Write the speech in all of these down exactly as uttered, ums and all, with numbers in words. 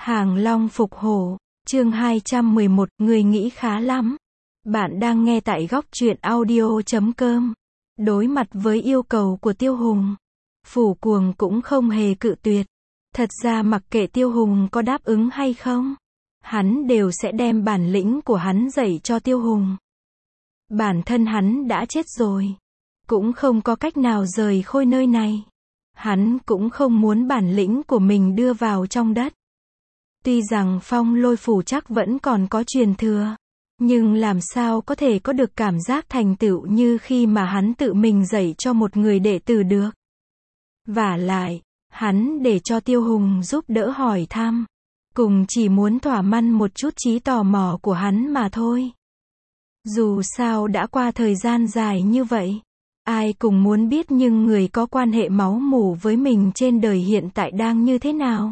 Hàng Long phục hổ, chương hai trăm mười một, người nghĩ khá lắm. Bạn đang nghe tại góc truyện audio chấm com. Đối mặt với yêu cầu của Tiêu Hùng, Phủ Cuồng cũng không hề cự tuyệt. Thật ra mặc kệ Tiêu Hùng có đáp ứng hay không, hắn đều sẽ đem bản lĩnh của hắn dạy cho Tiêu Hùng. Bản thân hắn đã chết rồi, cũng không có cách nào rời khỏi nơi này. Hắn cũng không muốn bản lĩnh của mình đưa vào trong đất. Tuy rằng Phong Lôi Phủ chắc vẫn còn có truyền thừa, nhưng làm sao có thể có được cảm giác thành tựu như khi mà hắn tự mình dạy cho một người đệ tử được. Vả lại, hắn để cho Tiêu Hùng giúp đỡ hỏi thăm, cùng chỉ muốn thỏa mãn một chút trí tò mò của hắn mà thôi. Dù sao đã qua thời gian dài như vậy, ai cũng muốn biết nhưng người có quan hệ máu mủ với mình trên đời hiện tại đang như thế nào.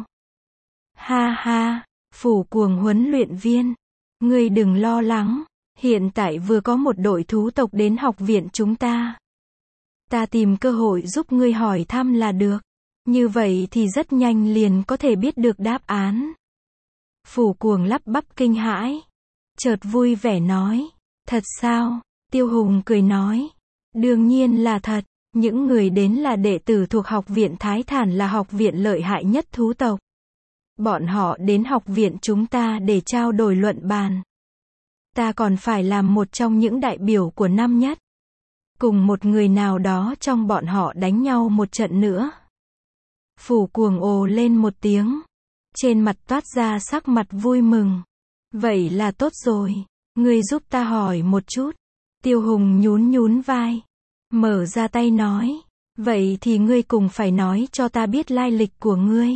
Ha ha, Phủ Cuồng huấn luyện viên, ngươi đừng lo lắng, hiện tại vừa có một đội thú tộc đến học viện chúng ta. Ta tìm cơ hội giúp ngươi hỏi thăm là được, như vậy thì rất nhanh liền có thể biết được đáp án. Phủ Cuồng lắp bắp kinh hãi, chợt vui vẻ nói, thật sao? Tiêu Hùng cười nói, đương nhiên là thật, những người đến là đệ tử thuộc học viện Thái Thản, là học viện lợi hại nhất thú tộc. Bọn họ đến học viện chúng ta để trao đổi luận bàn. Ta còn phải làm một trong những đại biểu của năm nhất. Cùng một người nào đó trong bọn họ đánh nhau một trận nữa. Phủ Cuồng ồ lên một tiếng, trên mặt toát ra sắc mặt vui mừng. Vậy là tốt rồi, ngươi giúp ta hỏi một chút. Tiêu Hùng nhún nhún vai, mở ra tay nói, vậy thì ngươi cùng phải nói cho ta biết lai lịch của ngươi.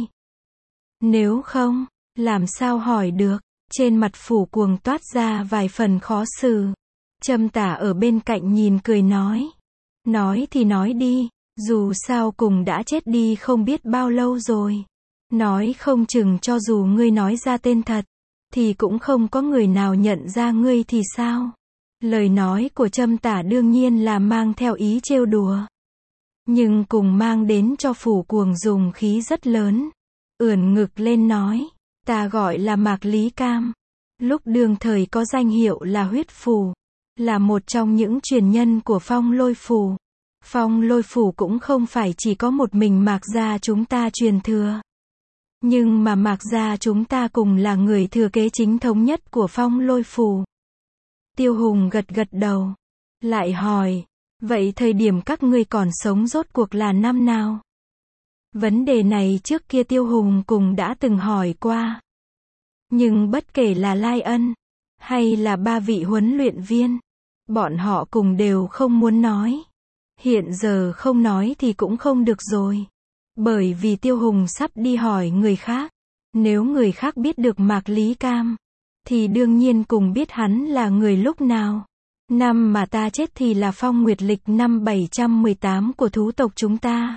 Nếu không, làm sao hỏi được? Trên mặt Phủ Cuồng toát ra vài phần khó xử. Trâm Tả ở bên cạnh nhìn cười nói, nói thì nói đi, dù sao cùng đã chết đi không biết bao lâu rồi. Nói không chừng cho dù ngươi nói ra tên thật, thì cũng không có người nào nhận ra ngươi thì sao? Lời nói của Trâm Tả đương nhiên là mang theo ý trêu đùa, nhưng cùng mang đến cho Phủ Cuồng dùng khí rất lớn. Ưỡn ngực lên nói, ta gọi là Mạc Lý Cam, lúc đương thời có danh hiệu là Huyết Phủ, là một trong những truyền nhân của Phong Lôi Phủ. Phong Lôi Phủ cũng không phải chỉ có một mình Mạc gia chúng ta truyền thừa, nhưng mà Mạc gia chúng ta cùng là người thừa kế chính thống nhất của Phong Lôi Phủ. Tiêu Hùng gật gật đầu, lại hỏi, vậy thời điểm các ngươi còn sống rốt cuộc là năm nào? Vấn đề này trước kia Tiêu Hùng cùng đã từng hỏi qua. Nhưng bất kể là Lai Ân, hay là ba vị huấn luyện viên, bọn họ cùng đều không muốn nói. Hiện giờ không nói thì cũng không được rồi. Bởi vì Tiêu Hùng sắp đi hỏi người khác. Nếu người khác biết được Mạc Lý Cam, thì đương nhiên cùng biết hắn là người lúc nào. Năm mà ta chết thì là Phong Nguyệt lịch năm bảy trăm mười tám của thú tộc chúng ta.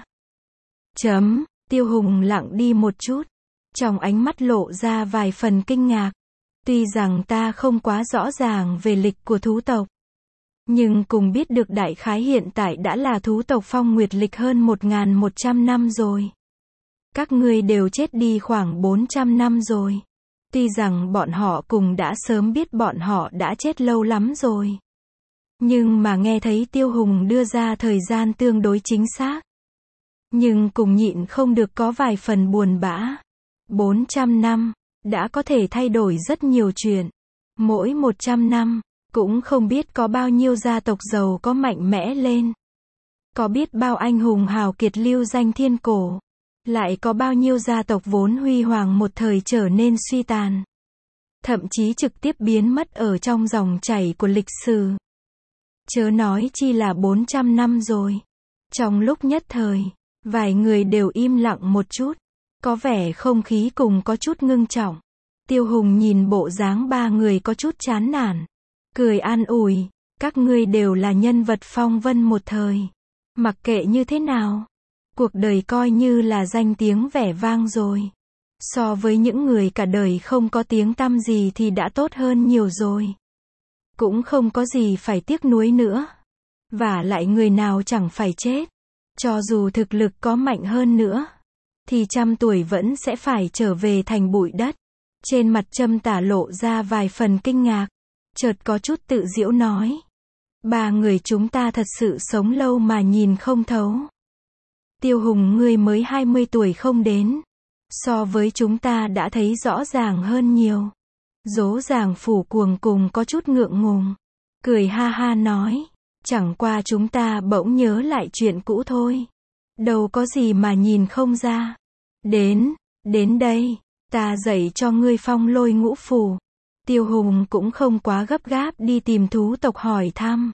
Chấm, Tiêu Hùng lặng đi một chút, trong ánh mắt lộ ra vài phần kinh ngạc. Tuy rằng ta không quá rõ ràng về lịch của thú tộc, nhưng cùng biết được đại khái hiện tại đã là thú tộc Phong Nguyệt lịch hơn một nghìn một trăm năm rồi. Các ngươi đều chết đi khoảng bốn trăm năm rồi. Tuy rằng bọn họ cùng đã sớm biết bọn họ đã chết lâu lắm rồi, nhưng mà nghe thấy Tiêu Hùng đưa ra thời gian tương đối chính xác, nhưng cùng nhịn không được có vài phần buồn bã. bốn trăm năm, đã có thể thay đổi rất nhiều chuyện. Mỗi một trăm năm, cũng không biết có bao nhiêu gia tộc giàu có mạnh mẽ lên. Có biết bao anh hùng hào kiệt lưu danh thiên cổ. Lại có bao nhiêu gia tộc vốn huy hoàng một thời trở nên suy tàn. Thậm chí trực tiếp biến mất ở trong dòng chảy của lịch sử. Chớ nói chi là bốn trăm năm rồi. Trong lúc nhất thời, vài người đều im lặng một chút, có vẻ không khí cùng có chút ngưng trọng. Tiêu Hùng nhìn bộ dáng ba người có chút chán nản, cười an ủi, các ngươi đều là nhân vật phong vân một thời. Mặc kệ như thế nào, cuộc đời coi như là danh tiếng vẻ vang rồi. So với những người cả đời không có tiếng tăm gì thì đã tốt hơn nhiều rồi. Cũng không có gì phải tiếc nuối nữa. Vả lại người nào chẳng phải chết. Cho dù thực lực có mạnh hơn nữa, thì trăm tuổi vẫn sẽ phải trở về thành bụi đất. Trên mặt Trâm Tả lộ ra vài phần kinh ngạc, chợt có chút tự giễu nói. Ba người chúng ta thật sự sống lâu mà nhìn không thấu. Tiêu Hùng ngươi mới hai mươi tuổi không đến. So với chúng ta đã thấy rõ ràng hơn nhiều. Dỗ dàng Phủ Cuồng cùng có chút ngượng ngùng. Cười ha ha nói. Chẳng qua chúng ta bỗng nhớ lại chuyện cũ thôi. Đâu có gì mà nhìn không ra. Đến, đến đây, ta dạy cho ngươi phong lôi ngũ phù. Tiêu Hùng cũng không quá gấp gáp đi tìm thú tộc hỏi thăm.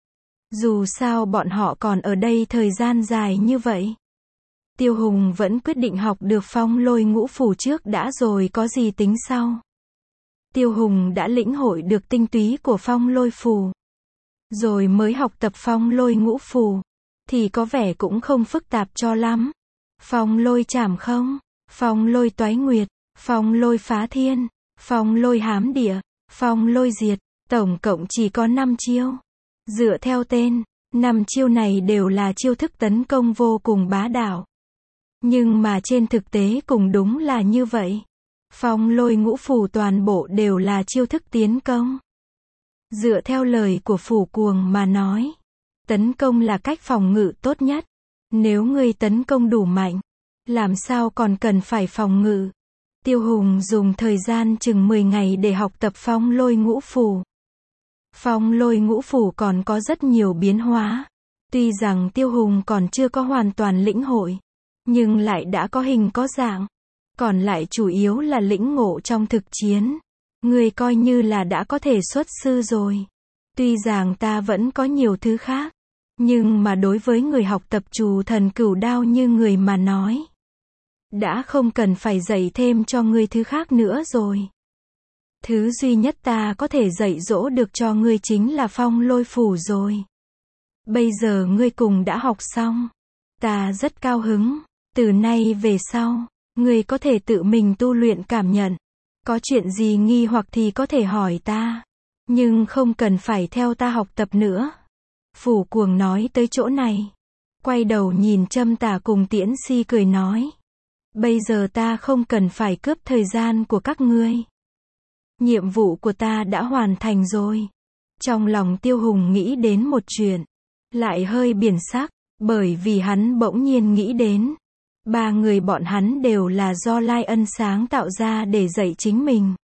Dù sao bọn họ còn ở đây thời gian dài như vậy. Tiêu Hùng vẫn quyết định học được phong lôi ngũ phù trước đã rồi có gì tính sau. Tiêu Hùng đã lĩnh hội được tinh túy của phong lôi phù. Rồi mới học tập phong lôi ngũ phù. Thì có vẻ cũng không phức tạp cho lắm. Phong lôi chảm không, phong lôi toái nguyệt, phong lôi phá thiên, phong lôi hám địa, phong lôi diệt, tổng cộng chỉ có năm chiêu. Dựa theo tên, năm chiêu này đều là chiêu thức tấn công vô cùng bá đạo. Nhưng mà trên thực tế cũng đúng là như vậy. Phong lôi ngũ phù toàn bộ đều là chiêu thức tiến công. Dựa theo lời của Phủ Cuồng mà nói, tấn công là cách phòng ngự tốt nhất. Nếu ngươi tấn công đủ mạnh, làm sao còn cần phải phòng ngự. Tiêu Hùng dùng thời gian chừng mười ngày để học tập phong lôi ngũ phù. Phong lôi ngũ phù còn có rất nhiều biến hóa. Tuy rằng Tiêu Hùng còn chưa có hoàn toàn lĩnh hội, nhưng lại đã có hình có dạng. Còn lại chủ yếu là lĩnh ngộ trong thực chiến. Ngươi coi như là đã có thể xuất sư rồi. Tuy rằng ta vẫn có nhiều thứ khác, nhưng mà đối với người học tập Trù Thần Cửu Đao như người mà nói, đã không cần phải dạy thêm cho ngươi thứ khác nữa rồi. Thứ duy nhất ta có thể dạy dỗ được cho ngươi chính là phong lôi phủ rồi. Bây giờ ngươi cùng đã học xong. Ta rất cao hứng. Từ nay về sau, ngươi có thể tự mình tu luyện cảm nhận. Có chuyện gì nghi hoặc thì có thể hỏi ta. Nhưng không cần phải theo ta học tập nữa. Phủ Cuồng nói tới chỗ này. Quay đầu nhìn Trâm Tả cùng Tiễn Si cười nói. Bây giờ ta không cần phải cướp thời gian của các ngươi. Nhiệm vụ của ta đã hoàn thành rồi. Trong lòng Tiêu Hùng nghĩ đến một chuyện. Lại hơi biển sắc. Bởi vì hắn bỗng nhiên nghĩ đến. Ba người bọn hắn đều là do Lai Ân sáng tạo ra để dạy chính mình.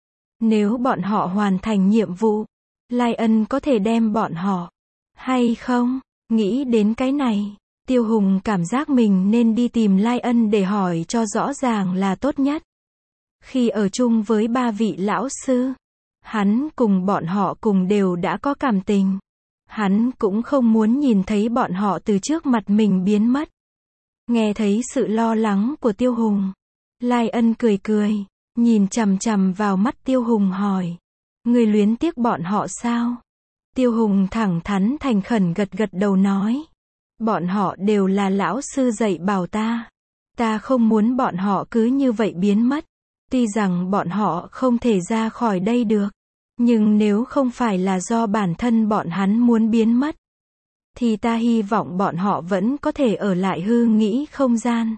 Nếu bọn họ hoàn thành nhiệm vụ, Lai Ân có thể đem bọn họ. Hay không? Nghĩ đến cái này, Tiêu Hùng cảm giác mình nên đi tìm Lai Ân để hỏi cho rõ ràng là tốt nhất. Khi ở chung với ba vị lão sư, hắn cùng bọn họ cùng đều đã có cảm tình. Hắn cũng không muốn nhìn thấy bọn họ từ trước mặt mình biến mất. Nghe thấy sự lo lắng của Tiêu Hùng, Lai Ân cười cười, nhìn chằm chằm vào mắt Tiêu Hùng hỏi. Ngươi luyến tiếc bọn họ sao? Tiêu Hùng thẳng thắn thành khẩn gật gật đầu nói. Bọn họ đều là lão sư dạy bảo ta. Ta không muốn bọn họ cứ như vậy biến mất. Tuy rằng bọn họ không thể ra khỏi đây được. Nhưng nếu không phải là do bản thân bọn hắn muốn biến mất, thì ta hy vọng bọn họ vẫn có thể ở lại hư nghĩ không gian.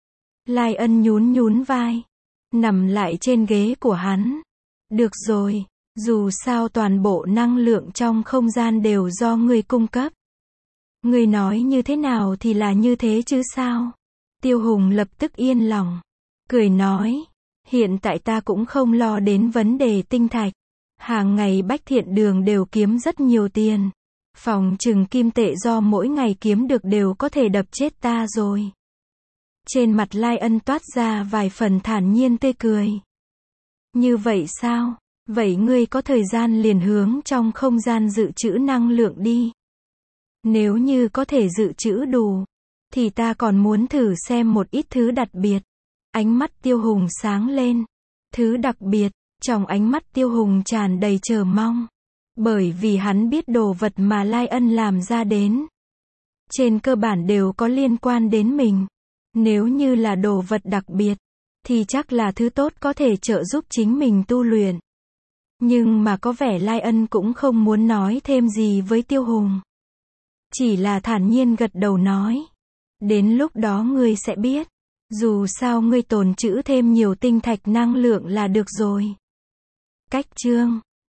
Lai Ân nhún nhún vai, nằm lại trên ghế của hắn. Được rồi, dù sao toàn bộ năng lượng trong không gian đều do ngươi cung cấp. Ngươi nói như thế nào thì là như thế chứ sao? Tiêu Hùng lập tức yên lòng, cười nói, hiện tại ta cũng không lo đến vấn đề tinh thạch. Hàng ngày Bách Thiện Đường đều kiếm rất nhiều tiền. Phòng trừng kim tệ do mỗi ngày kiếm được đều có thể đập chết ta rồi. Trên mặt Lai Ân toát ra vài phần thản nhiên tươi cười. Như vậy sao? Vậy ngươi có thời gian liền hướng trong không gian dự trữ năng lượng đi. Nếu như có thể dự trữ đủ, thì ta còn muốn thử xem một ít thứ đặc biệt. Ánh mắt Tiêu Hùng sáng lên. Thứ đặc biệt, trong ánh mắt Tiêu Hùng tràn đầy chờ mong. Bởi vì hắn biết đồ vật mà Lai Ân làm ra đến, trên cơ bản đều có liên quan đến mình. Nếu như là đồ vật đặc biệt, thì chắc là thứ tốt có thể trợ giúp chính mình tu luyện. Nhưng mà có vẻ Lai Ân cũng không muốn nói thêm gì với Tiêu Hùng. Chỉ là thản nhiên gật đầu nói. Đến lúc đó ngươi sẽ biết. Dù sao ngươi tồn trữ thêm nhiều tinh thạch năng lượng là được rồi. Cách chương